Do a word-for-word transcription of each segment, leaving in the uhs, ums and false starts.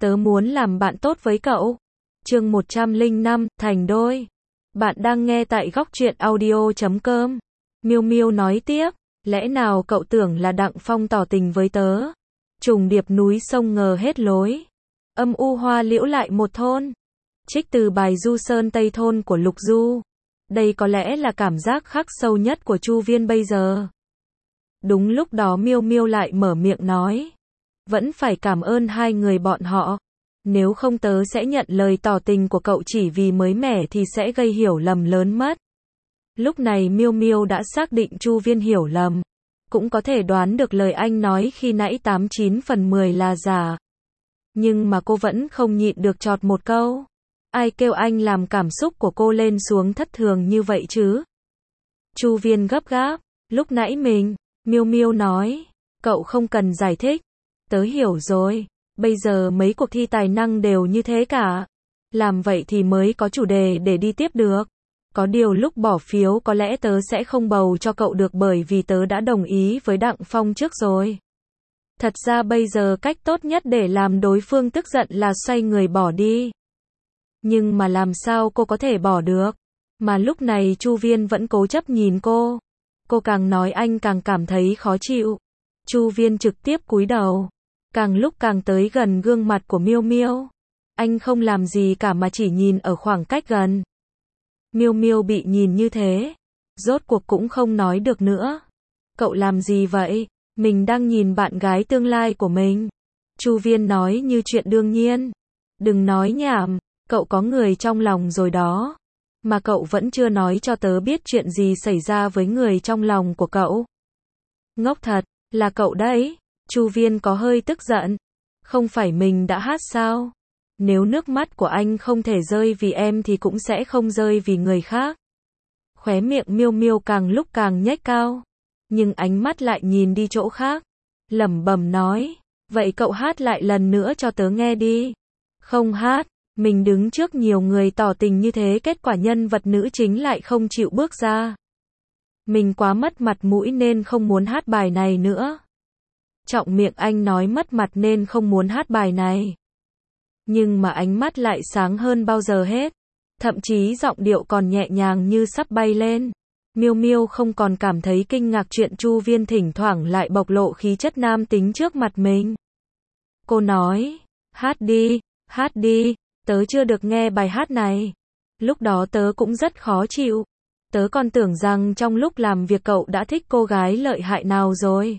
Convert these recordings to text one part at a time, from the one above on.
tớ muốn làm bạn tốt với cậu. Chương một trăm lẻ năm, thành đôi. Bạn đang nghe tại góc truyện audio chấm com. Miêu Miêu nói tiếp, lẽ nào cậu tưởng là Đặng Phong tỏ tình với tớ? Trùng điệp núi sông ngờ hết lối. Âm u hoa liễu lại một thôn. Trích từ bài Du Sơn Tây Thôn của Lục Du. Đây có lẽ là cảm giác khắc sâu nhất của Chu Viên bây giờ. Đúng lúc đó Miêu Miêu lại mở miệng nói. Vẫn phải cảm ơn hai người bọn họ. Nếu không tớ sẽ nhận lời tỏ tình của cậu chỉ vì mới mẻ thì sẽ gây hiểu lầm lớn mất. Lúc này Miêu Miêu đã xác định Chu Viên hiểu lầm. Cũng có thể đoán được lời anh nói khi nãy tám chín phần mười là giả. Nhưng mà cô vẫn không nhịn được chọt một câu. Ai kêu anh làm cảm xúc của cô lên xuống thất thường như vậy chứ? Chu Viên gấp gáp. Lúc nãy mình, Miêu Miêu nói. Cậu không cần giải thích. Tớ hiểu rồi. Bây giờ mấy cuộc thi tài năng đều như thế cả. Làm vậy thì mới có chủ đề để đi tiếp được. Có điều lúc bỏ phiếu có lẽ tớ sẽ không bầu cho cậu được bởi vì tớ đã đồng ý với Đặng Phong trước rồi. Thật ra bây giờ cách tốt nhất để làm đối phương tức giận là xoay người bỏ đi. Nhưng mà làm sao cô có thể bỏ được? Mà lúc này Chu Viên vẫn cố chấp nhìn cô. Cô càng nói anh càng cảm thấy khó chịu. Chu Viên trực tiếp cúi đầu. Càng lúc càng tới gần gương mặt của Miêu Miêu. Anh không làm gì cả mà chỉ nhìn ở khoảng cách gần. Miêu Miêu bị nhìn như thế. Rốt cuộc cũng không nói được nữa. Cậu làm gì vậy? Mình đang nhìn bạn gái tương lai của mình. Chu Viên nói như chuyện đương nhiên. Đừng nói nhảm, cậu có người trong lòng rồi đó. Mà cậu vẫn chưa nói cho tớ biết chuyện gì xảy ra với người trong lòng của cậu. Ngốc thật, là cậu đấy. Chu Viên có hơi tức giận. Không phải mình đã hát sao? Nếu nước mắt của anh không thể rơi vì em thì cũng sẽ không rơi vì người khác. Khóe miệng Miêu Miêu càng lúc càng nhếch cao. Nhưng ánh mắt lại nhìn đi chỗ khác. Lẩm bẩm nói. Vậy cậu hát lại lần nữa cho tớ nghe đi. Không hát. Mình đứng trước nhiều người tỏ tình như thế kết quả nhân vật nữ chính lại không chịu bước ra. Mình quá mất mặt mũi nên không muốn hát bài này nữa. Trọng miệng anh nói mất mặt nên không muốn hát bài này. Nhưng mà ánh mắt lại sáng hơn bao giờ hết. Thậm chí giọng điệu còn nhẹ nhàng như sắp bay lên. Miêu Miêu không còn cảm thấy kinh ngạc chuyện Chu Viên thỉnh thoảng lại bộc lộ khí chất nam tính trước mặt mình. Cô nói, hát đi, hát đi, tớ chưa được nghe bài hát này. Lúc đó tớ cũng rất khó chịu. Tớ còn tưởng rằng trong lúc làm việc cậu đã thích cô gái lợi hại nào rồi.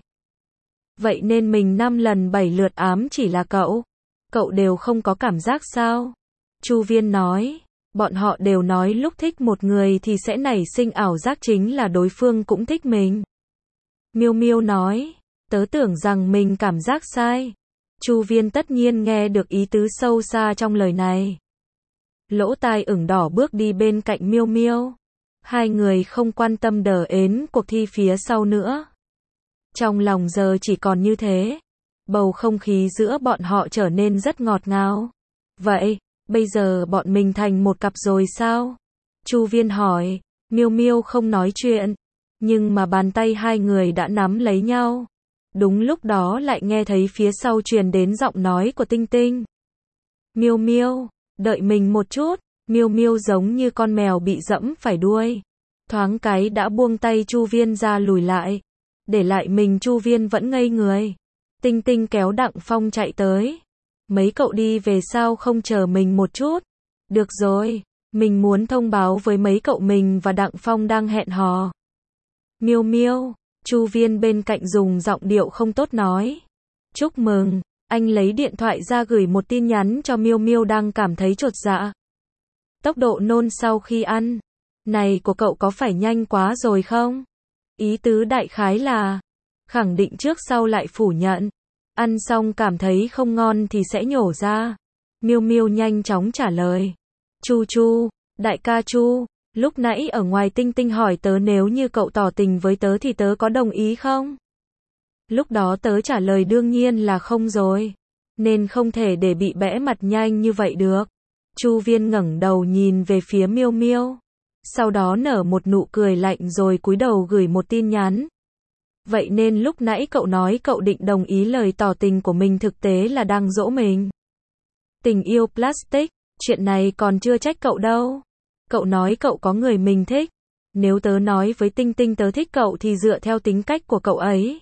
Vậy nên mình năm lần bảy lượt ám chỉ là cậu. Cậu đều không có cảm giác sao? Chu Viên nói, bọn họ đều nói lúc thích một người thì sẽ nảy sinh ảo giác chính là đối phương cũng thích mình. Miêu Miêu nói, tớ tưởng rằng mình cảm giác sai. Chu Viên tất nhiên nghe được ý tứ sâu xa trong lời này. Lỗ tai ửng đỏ bước đi bên cạnh Miêu Miêu. Hai người không quan tâm đờ ến cuộc thi phía sau nữa. Trong lòng giờ chỉ còn như thế. Bầu không khí giữa bọn họ trở nên rất ngọt ngào. Vậy, bây giờ bọn mình thành một cặp rồi sao? Chu Viên hỏi. Miêu Miêu không nói chuyện. Nhưng mà bàn tay hai người đã nắm lấy nhau. Đúng lúc đó lại nghe thấy phía sau truyền đến giọng nói của Tinh Tinh. Miêu Miêu, đợi mình một chút. Miêu Miêu giống như con mèo bị dẫm phải đuôi. Thoáng cái đã buông tay Chu Viên ra lùi lại. Để lại mình Chu Viên vẫn ngây người. Tinh Tinh kéo Đặng Phong chạy tới. Mấy cậu đi về sao không chờ mình một chút? Được rồi, mình muốn thông báo với mấy cậu mình và Đặng Phong đang hẹn hò. Miêu Miêu, Chu Viên bên cạnh dùng giọng điệu không tốt nói. Chúc mừng, anh lấy điện thoại ra gửi một tin nhắn cho Miêu Miêu đang cảm thấy chột dạ. Tốc độ nôn sau khi ăn. Này của cậu có phải nhanh quá rồi không? Ý tứ đại khái là khẳng định trước sau lại phủ nhận. Ăn xong cảm thấy không ngon thì sẽ nhổ ra. Miêu Miêu nhanh chóng trả lời. Chu Chu, đại ca Chu, lúc nãy ở ngoài Tinh Tinh hỏi tớ nếu như cậu tỏ tình với tớ thì tớ có đồng ý không? Lúc đó tớ trả lời đương nhiên là không rồi. Nên không thể để bị bẽ mặt nhanh như vậy được. Chu Viên ngẩng đầu nhìn về phía Miêu Miêu. Sau đó nở một nụ cười lạnh rồi cúi đầu gửi một tin nhắn. Vậy nên lúc nãy cậu nói cậu định đồng ý lời tỏ tình của mình thực tế là đang dỗ mình. Tình yêu plastic, chuyện này còn chưa trách cậu đâu. Cậu nói cậu có người mình thích. Nếu tớ nói với Tinh Tinh tớ thích cậu thì dựa theo tính cách của cậu ấy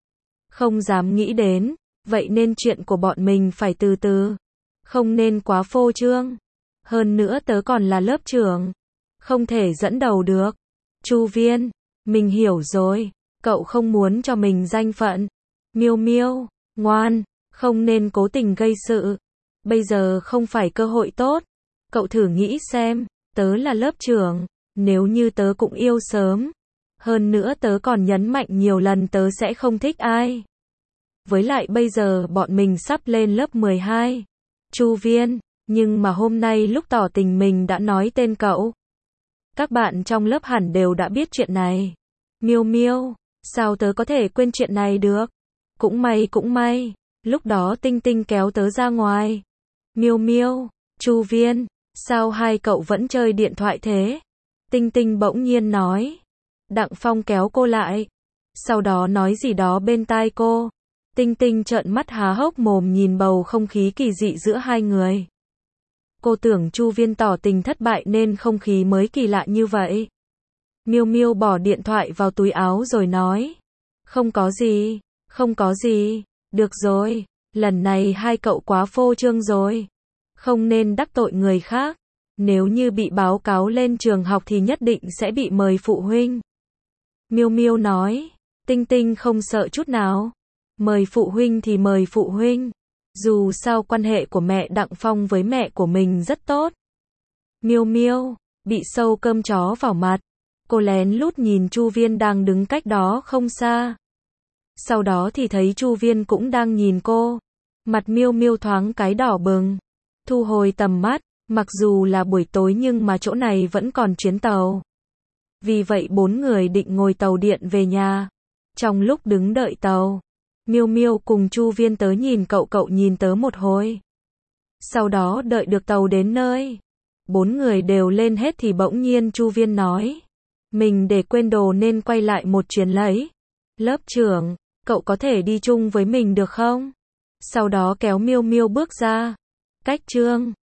không dám nghĩ đến, vậy nên chuyện của bọn mình phải từ từ, không nên quá phô trương. Hơn nữa tớ còn là lớp trưởng, không thể dẫn đầu được. Chu Viên, mình hiểu rồi, cậu không muốn cho mình danh phận. Miêu Miêu, ngoan, không nên cố tình gây sự. Bây giờ không phải cơ hội tốt. Cậu thử nghĩ xem, tớ là lớp trưởng, nếu như tớ cũng yêu sớm. Hơn nữa tớ còn nhấn mạnh nhiều lần tớ sẽ không thích ai. Với lại bây giờ bọn mình sắp lên lớp mười hai. Chu Viên, nhưng mà hôm nay lúc tỏ tình mình đã nói tên cậu. Các bạn trong lớp hẳn đều đã biết chuyện này. Miêu Miêu, sao tớ có thể quên chuyện này được? Cũng may cũng may, lúc đó Tinh Tinh kéo tớ ra ngoài. Miêu Miêu, Chu Viên, sao hai cậu vẫn chơi điện thoại thế? Tinh Tinh bỗng nhiên nói. Đặng Phong kéo cô lại, sau đó nói gì đó bên tai cô. Tinh Tinh trợn mắt há hốc mồm nhìn bầu không khí kỳ dị giữa hai người. Cô tưởng Chu Viên tỏ tình thất bại nên không khí mới kỳ lạ như vậy. Miêu Miêu bỏ điện thoại vào túi áo rồi nói. Không có gì, không có gì, được rồi, lần này hai cậu quá phô trương rồi. Không nên đắc tội người khác. Nếu như bị báo cáo lên trường học thì nhất định sẽ bị mời phụ huynh. Miêu Miêu nói. Tinh Tinh không sợ chút nào. Mời phụ huynh thì mời phụ huynh. Dù sao quan hệ của mẹ Đặng Phong với mẹ của mình rất tốt. Miêu Miêu, bị sâu cơm chó vào mặt. Cô lén lút nhìn Chu Viên đang đứng cách đó không xa. Sau đó thì thấy Chu Viên cũng đang nhìn cô. Mặt Miêu Miêu thoáng cái đỏ bừng. Thu hồi tầm mắt, mặc dù là buổi tối nhưng mà chỗ này vẫn còn chuyến tàu. Vì vậy bốn người định ngồi tàu điện về nhà. Trong lúc đứng đợi tàu, Miêu Miêu cùng Chu Viên tớ nhìn cậu cậu nhìn tớ một hồi. Sau đó đợi được tàu đến nơi. Bốn người đều lên hết thì bỗng nhiên Chu Viên nói. Mình để quên đồ nên quay lại một chuyến lấy. Lớp trưởng, cậu có thể đi chung với mình được không? Sau đó kéo Miêu Miêu bước ra. Cách Trương,